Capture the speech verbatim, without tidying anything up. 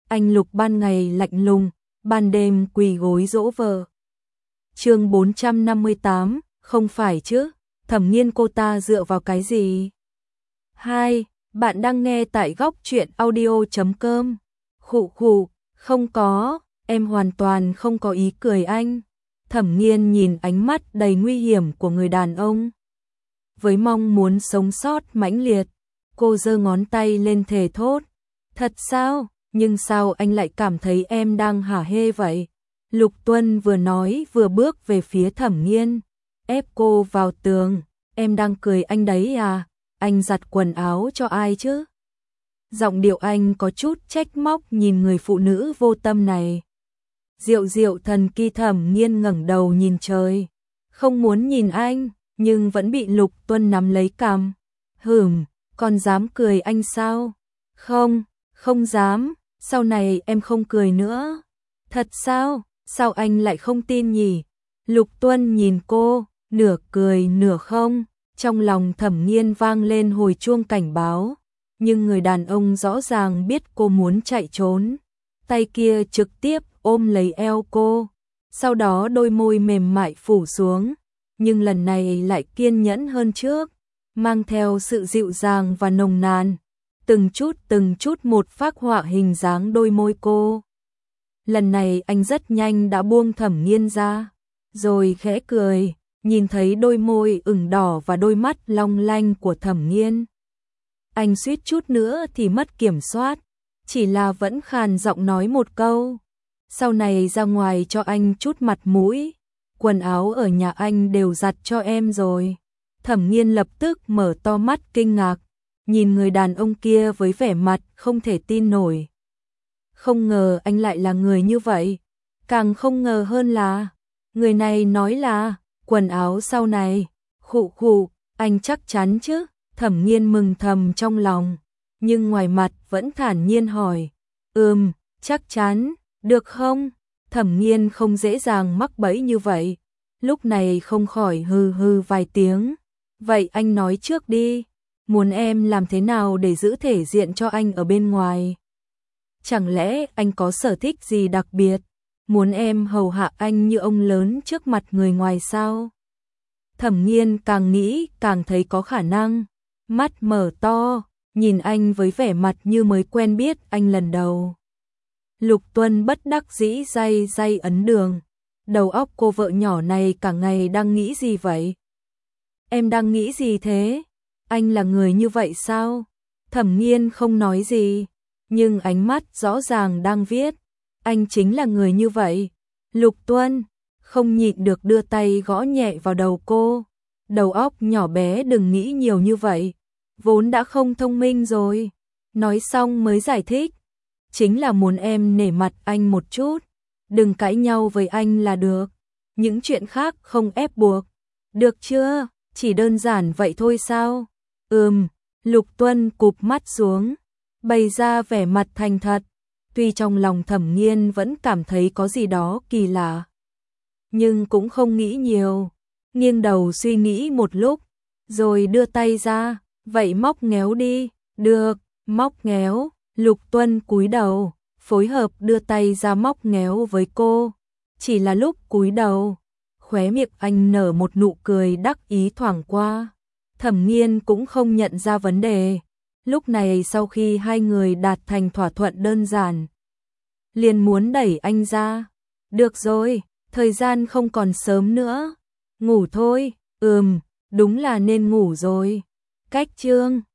Anh Lục ban ngày lạnh lùng, ban đêm quỳ gối dỗ vợ. Chương bốn trăm năm mươi tám, không phải chứ, Thẩm Nghiên cô ta dựa vào cái gì? Hai, bạn đang nghe tại góc truyện audio chấm com. Khụ khụ, không có, em hoàn toàn không có ý cười anh. Thẩm Nghiên nhìn ánh mắt đầy nguy hiểm của người đàn ông. Với mong muốn sống sót mãnh liệt, cô giơ ngón tay lên thề thốt. Thật sao? Nhưng sao anh lại cảm thấy em đang hả hê vậy? Lục Tuân vừa nói vừa bước về phía Thẩm Nghiên, ép cô vào tường. Em đang cười anh đấy à? Anh giặt quần áo cho ai chứ? Giọng điệu anh có chút trách móc nhìn người phụ nữ vô tâm này. Diệu diệu thần kỳ. Thẩm Nghiên ngẩng đầu nhìn trời, không muốn nhìn anh, nhưng vẫn bị Lục Tuân nắm lấy cằm. Hửm, còn dám cười anh sao? Không, không dám, sau này em không cười nữa. Thật sao? Sao anh lại không tin nhỉ? Lục Tuân nhìn cô, nửa cười nửa không. Trong lòng Thẩm Nghiên vang lên hồi chuông cảnh báo, nhưng người đàn ông rõ ràng biết cô muốn chạy trốn. Tay kia trực tiếp ôm lấy eo cô, sau đó đôi môi mềm mại phủ xuống, nhưng lần này lại kiên nhẫn hơn trước, mang theo sự dịu dàng và nồng nàn, từng chút từng chút một phác họa hình dáng đôi môi cô. Lần này anh rất nhanh đã buông Thẩm Nghiên ra, rồi khẽ cười, nhìn thấy đôi môi ửng đỏ và đôi mắt long lanh của Thẩm Nghiên. Anh suýt chút nữa thì mất kiểm soát, chỉ là vẫn khàn giọng nói một câu. Sau này ra ngoài cho anh chút mặt mũi, quần áo ở nhà anh đều giặt cho em rồi. Thẩm Nghiên lập tức mở to mắt kinh ngạc, nhìn người đàn ông kia với vẻ mặt không thể tin nổi. Không ngờ anh lại là người như vậy, càng không ngờ hơn là, người này nói là, quần áo sau này. Khụ khụ, anh chắc chắn chứ? Thẩm Nghiên mừng thầm trong lòng, nhưng ngoài mặt vẫn thản nhiên hỏi. Ừm, chắc chắn, được không? Thẩm Nghiên không dễ dàng mắc bẫy như vậy, lúc này không khỏi hừ hừ vài tiếng. Vậy anh nói trước đi, muốn em làm thế nào để giữ thể diện cho anh ở bên ngoài? Chẳng lẽ anh có sở thích gì đặc biệt, muốn em hầu hạ anh như ông lớn trước mặt người ngoài sao? Thẩm Nghiên càng nghĩ càng thấy có khả năng, mắt mở to, nhìn anh với vẻ mặt như mới quen biết anh lần đầu. Lục Tuân bất đắc dĩ day day ấn đường, đầu óc cô vợ nhỏ này cả ngày đang nghĩ gì vậy? Em đang nghĩ gì thế? Anh là người như vậy sao? Thẩm Nghiên không nói gì, nhưng ánh mắt rõ ràng đang viết, anh chính là người như vậy. Lục Tuân không nhịn được đưa tay gõ nhẹ vào đầu cô. Đầu óc nhỏ bé đừng nghĩ nhiều như vậy, vốn đã không thông minh rồi. Nói xong mới giải thích, chính là muốn em nể mặt anh một chút, đừng cãi nhau với anh là được, những chuyện khác không ép buộc. Được chưa? Chỉ đơn giản vậy thôi sao? Ừm. Lục Tuân cụp mắt xuống, bày ra vẻ mặt thành thật, tuy trong lòng Thẩm Nghiên vẫn cảm thấy có gì đó kỳ lạ, nhưng cũng không nghĩ nhiều, nghiêng đầu suy nghĩ một lúc, rồi đưa tay ra, vậy móc ngéo đi. Được, móc ngéo. Lục Tuân cúi đầu, phối hợp đưa tay ra móc ngéo với cô. Chỉ là lúc cúi đầu, khóe miệng anh nở một nụ cười đắc ý thoảng qua. Thẩm Nghiên cũng không nhận ra vấn đề. Lúc này sau khi hai người đạt thành thỏa thuận đơn giản, liền muốn đẩy anh ra. Được rồi, thời gian không còn sớm nữa, ngủ thôi. Ừm, đúng là nên ngủ rồi. Cách chương